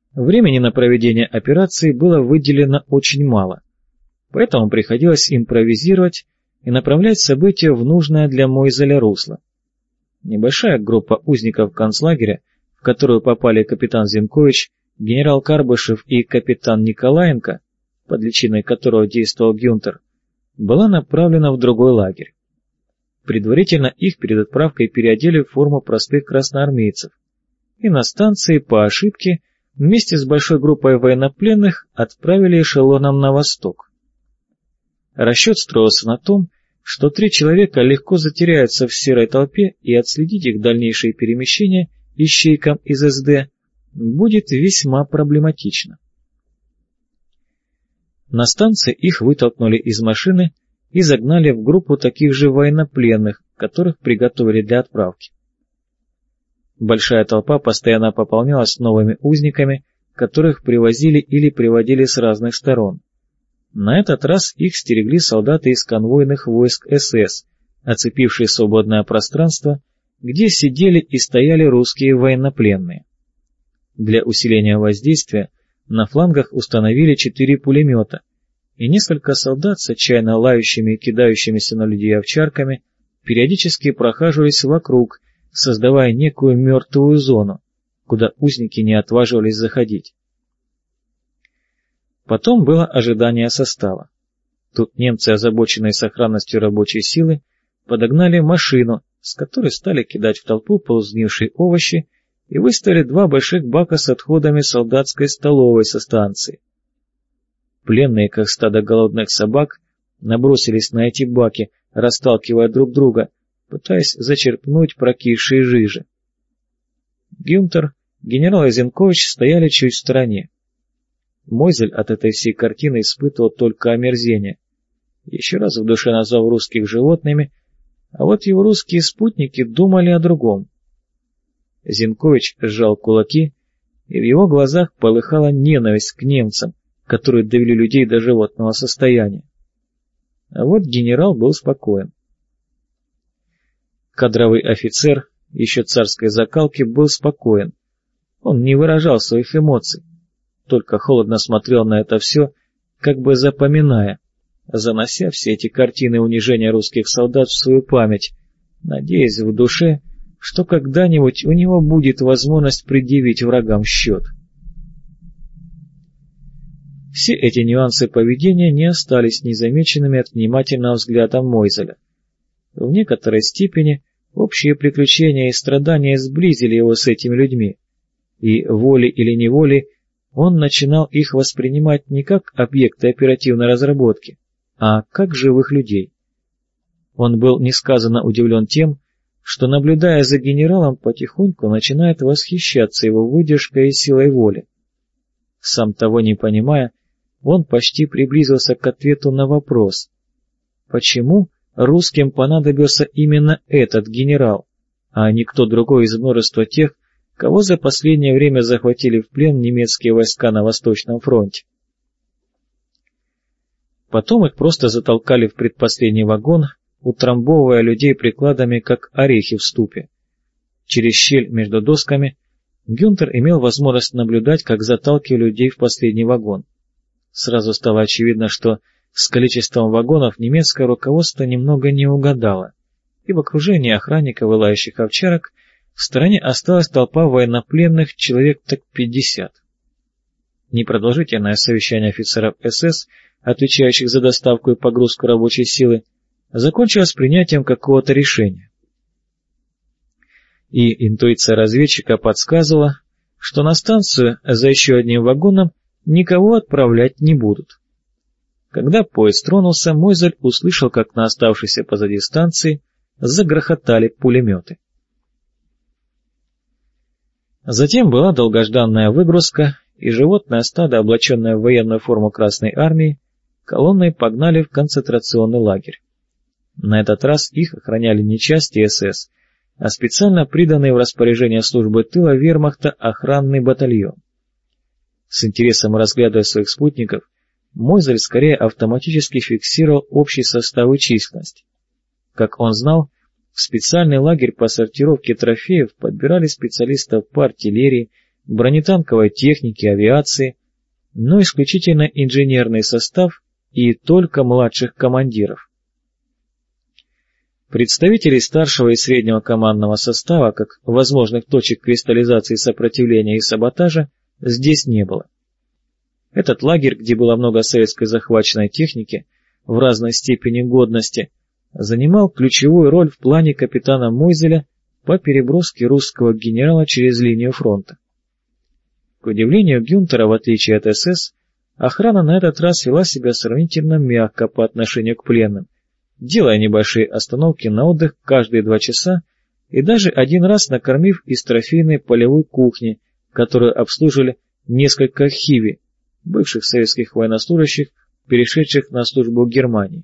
Времени на проведение операции было выделено очень мало, поэтому приходилось импровизировать и направлять события в нужное для Мойзеля русло. Небольшая группа узников концлагеря, в которую попали капитан Зинкович, генерал Карбышев и капитан Николаенко, под личиной которого действовал Гюнтер, была направлена в другой лагерь. Предварительно их перед отправкой переодели в форму простых красноармейцев, и на станции по ошибке вместе с большой группой военнопленных отправили эшелоном на восток. Расчет строился на том, что 3 человека легко затеряются в серой толпе, и отследить их дальнейшие перемещения ищейкам из СД будет весьма проблематично. На станции их вытолкнули из машины и загнали в группу таких же военнопленных, которых приготовили для отправки. Большая толпа постоянно пополнялась новыми узниками, которых привозили или приводили с разных сторон. На этот раз их стерегли солдаты из конвойных войск СС, оцепившие свободное пространство, где сидели и стояли русские военнопленные. Для усиления воздействия на флангах установили 4 пулемета, и несколько солдат с отчаянно лающими и кидающимися на людей овчарками периодически прохаживались вокруг, создавая некую мертвую зону, куда узники не отваживались заходить. Потом было ожидание состава. Тут немцы, озабоченные сохранностью рабочей силы, подогнали машину, с которой стали кидать в толпу полусгнившие овощи, и выставили 2 больших бака с отходами солдатской столовой со станции. Пленные, как стадо голодных собак, набросились на эти баки, расталкивая друг друга, пытаясь зачерпнуть прокисшие жижи. Гюнтер, генерал и Зинкович стояли чуть в стороне. Мойзель от этой всей картины испытывал только омерзение, еще раз в душе назвав русских животными, а вот его русские спутники думали о другом. Зинкович сжал кулаки, и в его глазах полыхала ненависть к немцам, которые довели людей до животного состояния. А вот генерал был спокоен. Кадровый офицер, еще царской закалки, был спокоен. Он не выражал своих эмоций, только холодно смотрел на это все, как бы запоминая, занося все эти картины унижения русских солдат в свою память, надеясь в душе, что когда-нибудь у него будет возможность предъявить врагам счет. Все эти нюансы поведения не остались незамеченными от внимательного взгляда Мойзеля. В некоторой степени общие приключения и страдания сблизили его с этими людьми, и волей или неволей он начинал их воспринимать не как объекты оперативной разработки, а как живых людей. Он был несказанно удивлен тем, что, наблюдая за генералом, потихоньку начинает восхищаться его выдержкой и силой воли. Сам того не понимая, он почти приблизился к ответу на вопрос, почему русским понадобился именно этот генерал, а не кто другой из множества тех, кого за последнее время захватили в плен немецкие войска на Восточном фронте. Потом их просто затолкали в предпоследний вагон, утрамбовывая людей прикладами, как орехи в ступе. Через щель между досками Гюнтер имел возможность наблюдать, как заталкивали людей в последний вагон. Сразу стало очевидно, что с количеством вагонов немецкое руководство немного не угадало, и в окружении охранников и лающих овчарок в стороне осталась толпа военнопленных, человек так 50. Непродолжительное совещание офицеров СС, отвечающих за доставку и погрузку рабочей силы, закончилось принятием какого-то решения. И интуиция разведчика подсказывала, что на станцию за еще одним вагоном никого отправлять не будут. Когда поезд тронулся, Мойзель услышал, как на оставшейся позади станции загрохотали пулеметы. Затем была долгожданная выгрузка, и животное стадо, облаченное в военную форму Красной Армии, колонной погнали в концентрационный лагерь. На этот раз их охраняли не части СС, а специально приданный в распоряжение службы тыла вермахта охранный батальон. С интересом разглядывая своих спутников, Мойзель скорее автоматически фиксировал общий состав и численность. Как он знал, в специальный лагерь по сортировке трофеев подбирали специалистов по артиллерии, бронетанковой техники, авиации, но исключительно инженерный состав и только младших командиров. Представителей старшего и среднего командного состава, как возможных точек кристаллизации сопротивления и саботажа, здесь не было. Этот лагерь, где было много советской захваченной техники в разной степени годности, занимал ключевую роль в плане капитана Мойзеля по переброске русского генерала через линию фронта. К удивлению Гюнтера, в отличие от СС, охрана на этот раз вела себя сравнительно мягко по отношению к пленным, делая небольшие остановки на отдых каждые 2 часа и даже один раз накормив из трофейной полевой кухни, которую обслуживали несколько хиви, бывших советских военнослужащих, перешедших на службу в Германии.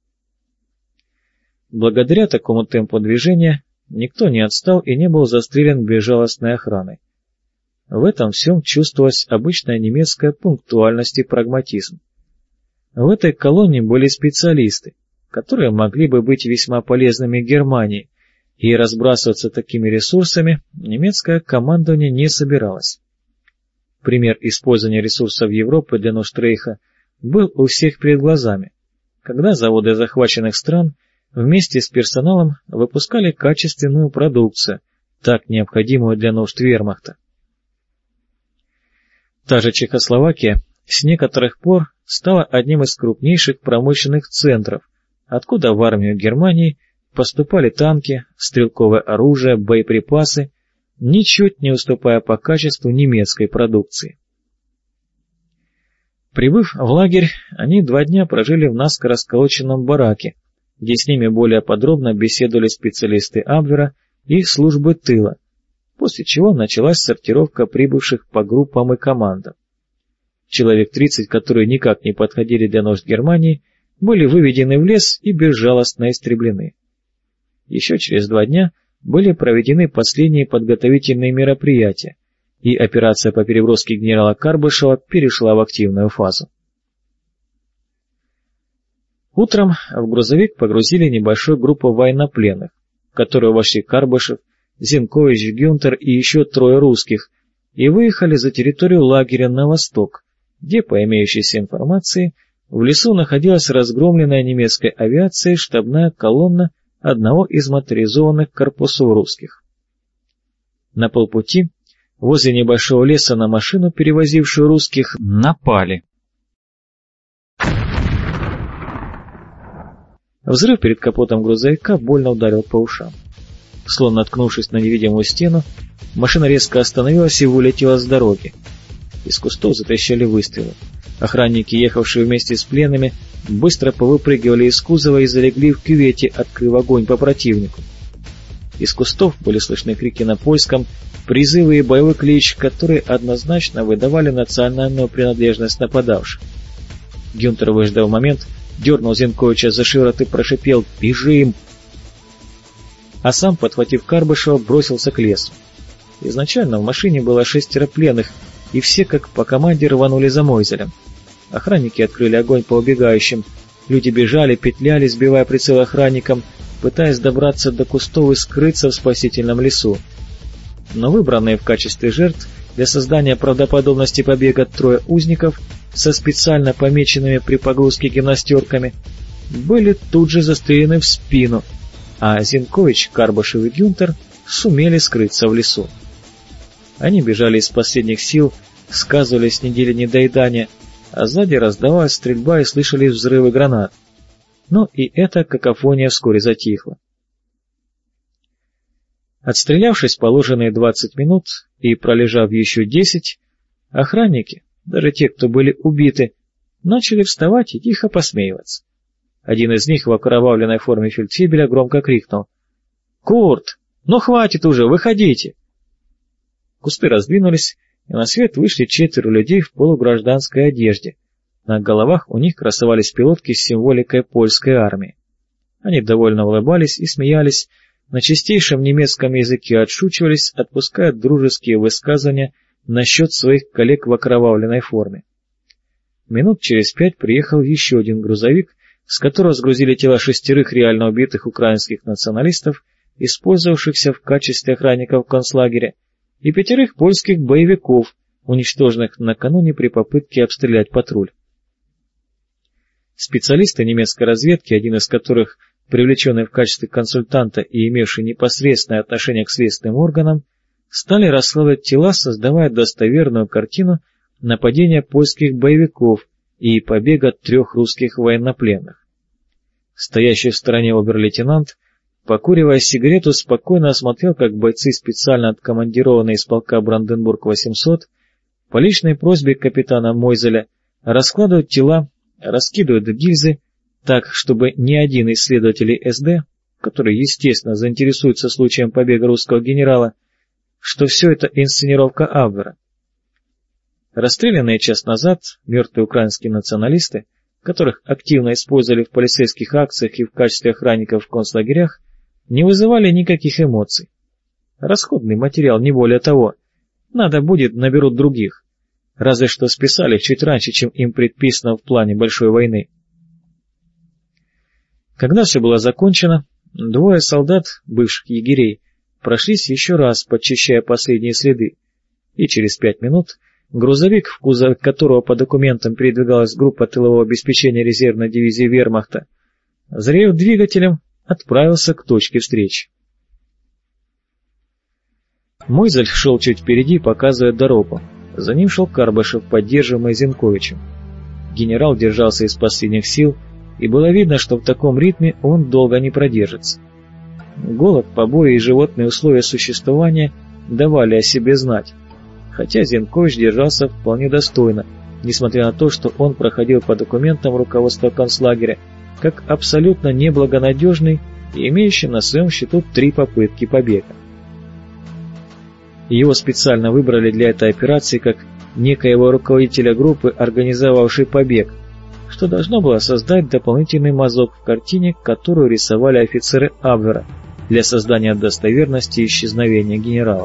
Благодаря такому темпу движения никто не отстал и не был застрелен безжалостной охраной. В этом всем чувствовалась обычная немецкая пунктуальность и прагматизм. В этой колонии были специалисты, которые могли бы быть весьма полезными Германии, и разбрасываться такими ресурсами немецкое командование не собиралось. Пример использования ресурсов Европы для нужд Рейха был у всех перед глазами, когда заводы захваченных стран вместе с персоналом выпускали качественную продукцию, так необходимую для нужд вермахта. Та же Чехословакия с некоторых пор стала одним из крупнейших промышленных центров, откуда в армию Германии поступали танки, стрелковое оружие, боеприпасы, ничуть не уступая по качеству немецкой продукции. Прибыв в лагерь, они 2 дня прожили в наскоро сколоченном бараке, где с ними более подробно беседовали специалисты Абвера и службы тыла, после чего началась сортировка прибывших по группам и командам. Человек 30, которые никак не подходили для нужд Германии, были выведены в лес и безжалостно истреблены. Еще через 2 дня были проведены последние подготовительные мероприятия, и операция по переброске генерала Карбышева перешла в активную фазу. Утром в грузовик погрузили небольшую группу военнопленных, в которую вошли Карбышев, Зенкович, Гюнтер и еще 3 русских, и выехали за территорию лагеря на восток, где, по имеющейся информации, в лесу находилась разгромленная немецкой авиацией штабная колонна одного из моторизованных корпусов русских. На полпути, возле небольшого леса, на машину, перевозившую русских, напали. Взрыв перед капотом грузовика больно ударил по ушам. Словно наткнувшись на невидимую стену, машина резко остановилась и вылетела с дороги. Из кустов затрещали выстрелы. Охранники, ехавшие вместе с пленными, быстро повыпрыгивали из кузова и залегли в кювете, открыв огонь по противнику. Из кустов были слышны крики на польском, призывы и боевой клич, которые однозначно выдавали национальную принадлежность нападавших. Гюнтер, выждав момент, дернул Зенковича за шиворот и прошипел «Бежим!», а сам, подхватив Карбышева, бросился к лесу. Изначально в машине было 6 пленных, и все, как по команде, рванули за Мойзелем. Охранники открыли огонь по убегающим, люди бежали, петляли, сбивая прицел охранникам, пытаясь добраться до кустов и скрыться в спасительном лесу. Но выбранные в качестве жертв для создания правдоподобности побега 3 узников со специально помеченными при погрузке гимнастерками были тут же застрелены в спину, а Зенкович, Карбышев и Гюнтер сумели скрыться в лесу. Они бежали из последних сил, сказывались с недели недоедания, а сзади раздавалась стрельба и слышались взрывы гранат. Но и эта какофония вскоре затихла. Отстрелявшись положенные 20 минут и пролежав еще 10, охранники, даже те, кто были убиты, начали вставать и тихо посмеиваться. Один из них в окровавленной форме фельдфебеля громко крикнул: «Курт, ну хватит уже, выходите!» Кусты раздвинулись, и на свет вышли 4 людей в полугражданской одежде. На головах у них красовались пилотки с символикой польской армии. Они довольно улыбались и смеялись, на чистейшем немецком языке отшучивались, отпуская дружеские высказывания насчет своих коллег в окровавленной форме. Минут через 5 приехал еще один грузовик, с которого сгрузили тела 6 реально убитых украинских националистов, использовавшихся в качестве охранников концлагеря, и 5 польских боевиков, уничтоженных накануне при попытке обстрелять патруль. Специалисты немецкой разведки, один из которых, привлеченный в качестве консультанта и имевший непосредственное отношение к следственным органам, стали расследовать тела, создавая достоверную картину нападения польских боевиков и побега 3 русских военнопленных. Стоящий в стороне обер-лейтенант, покуривая сигарету, спокойно осмотрел, как бойцы, специально откомандированные из полка Бранденбург-800, по личной просьбе капитана Мойзеля, раскладывают тела, раскидывают гильзы, так, чтобы ни один из следователей СД, который, естественно, заинтересуется случаем побега русского генерала, что все это инсценировка Абвера. Расстрелянные час назад мертвые украинские националисты, которых активно использовали в полицейских акциях и в качестве охранников в концлагерях, не вызывали никаких эмоций. Расходный материал, не более того. Надо будет, наберут других. Разве что списали их чуть раньше, чем им предписано в плане большой войны. Когда все было закончено, 2 солдат, бывших егерей, прошлись еще раз, подчищая последние следы, и через 5 минут грузовик, в кузове которого по документам передвигалась группа тылового обеспечения резервной дивизии вермахта, взревев двигателем, отправился к точке встречи. Мойзель шел чуть впереди, показывая дорогу. За ним шел Карбышев, поддерживаемый Зенковичем. Генерал держался из последних сил, и было видно, что в таком ритме он долго не продержится. Голод, побои и животные условия существования давали о себе знать, хотя Зенкович держался вполне достойно, несмотря на то, что он проходил по документам руководства концлагеря как абсолютно неблагонадежный и имеющий на своем счету 3 попытки побега. Его специально выбрали для этой операции как некоего руководителя группы, организовавшей побег, что должно было создать дополнительный мазок в картине, которую рисовали офицеры Абвера для создания достоверности исчезновения генерала.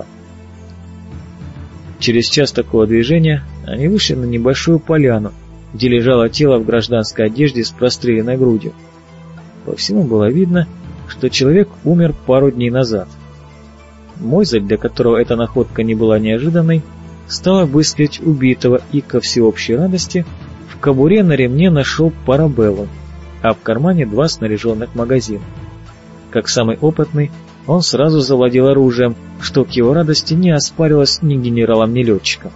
Через час такого движения они вышли на небольшую поляну, где лежало тело в гражданской одежде с простреленной грудью. По всему было видно, что человек умер пару дней назад. Мойзель, для которого эта находка не была неожиданной, стал обыскивать убитого и, ко всеобщей радости, в кобуре на ремне нашел парабеллум, а в кармане 2 снаряженных магазина. Как самый опытный, он сразу завладел оружием, что к его радости не оспаривалось ни генералом, ни летчиком.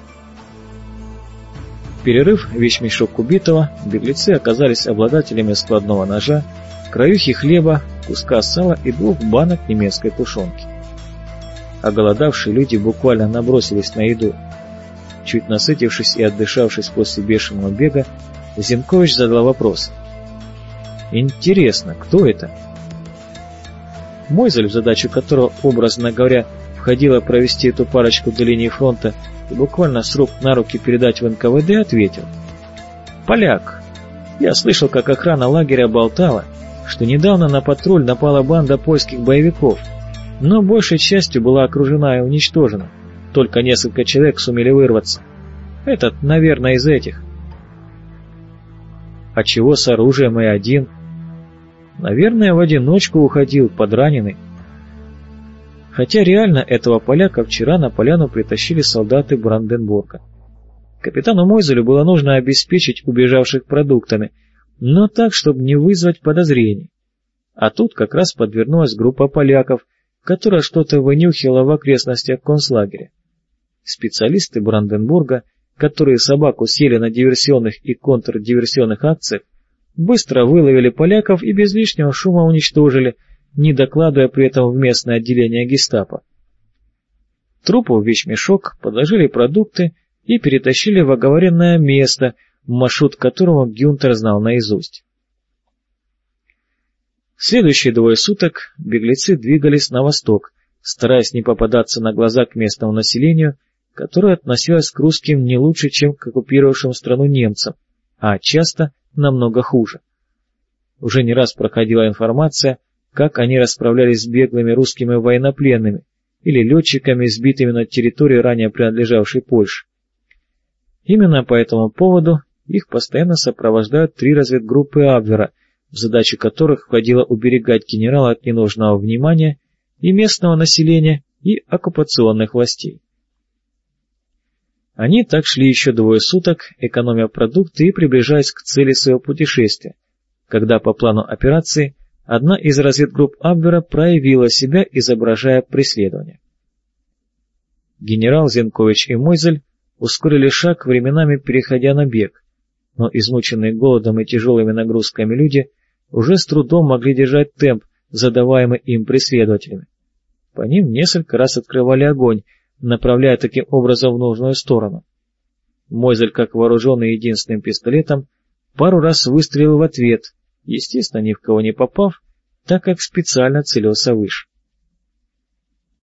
Перерыв вещмешок убитого, беглецы оказались обладателями складного ножа, краюхи хлеба, куска сала и 2 банок немецкой тушенки. Оголодавшие люди буквально набросились на еду. Чуть насытившись и отдышавшись после бешеного бега, Зенкович задал вопрос. «Интересно, кто это?» Мойзель, в задачу которого, образно говоря, входило провести эту парочку до линии фронта и буквально с рук на руки передать в НКВД, ответил. «Поляк. Я слышал, как охрана лагеря болтала, что недавно на патруль напала банда польских боевиков, но большей частью была окружена и уничтожена. Только несколько человек сумели вырваться. Этот, наверное, из этих». «А чего с оружием и один?» «Наверное, в одиночку уходил, подраненный». Хотя реально этого поляка вчера на поляну притащили солдаты Бранденбурга. Капитану Мойзелю было нужно обеспечить убежавших продуктами, но так, чтобы не вызвать подозрений. А тут как раз подвернулась группа поляков, которая что-то вынюхивала в окрестностях концлагеря. Специалисты Бранденбурга, которые собаку съели на диверсионных и контрдиверсионных акциях, быстро выловили поляков и без лишнего шума уничтожили, не докладывая при этом в местное отделение гестапо. Трупу в вещмешок подложили продукты и перетащили в оговоренное место, маршрут которого Гюнтер знал наизусть. Следующие 2 суток беглецы двигались на восток, стараясь не попадаться на глаза к местному населению, которое относилось к русским не лучше, чем к оккупировавшим страну немцам, а часто намного хуже. Уже не раз проходила информация, как они расправлялись с беглыми русскими военнопленными или летчиками, сбитыми на территории, ранее принадлежавшей Польше. Именно по этому поводу их постоянно сопровождают 3 разведгруппы Абвера, в задачу которых входило уберегать генерала от ненужного внимания и местного населения, и оккупационных властей. Они так шли еще 2 суток, экономя продукты и приближаясь к цели своего путешествия, когда по плану операции одна из разведгрупп Абвера проявила себя, изображая преследование. Генерал Зенкович и Мойзель ускорили шаг, временами переходя на бег, но измученные голодом и тяжелыми нагрузками люди уже с трудом могли держать темп, задаваемый им преследователями. По ним несколько раз открывали огонь, направляя таким образом в нужную сторону. Мойзель, как вооруженный единственным пистолетом, пару раз выстрелил в ответ, естественно, ни в кого не попав, так как специально целился выше.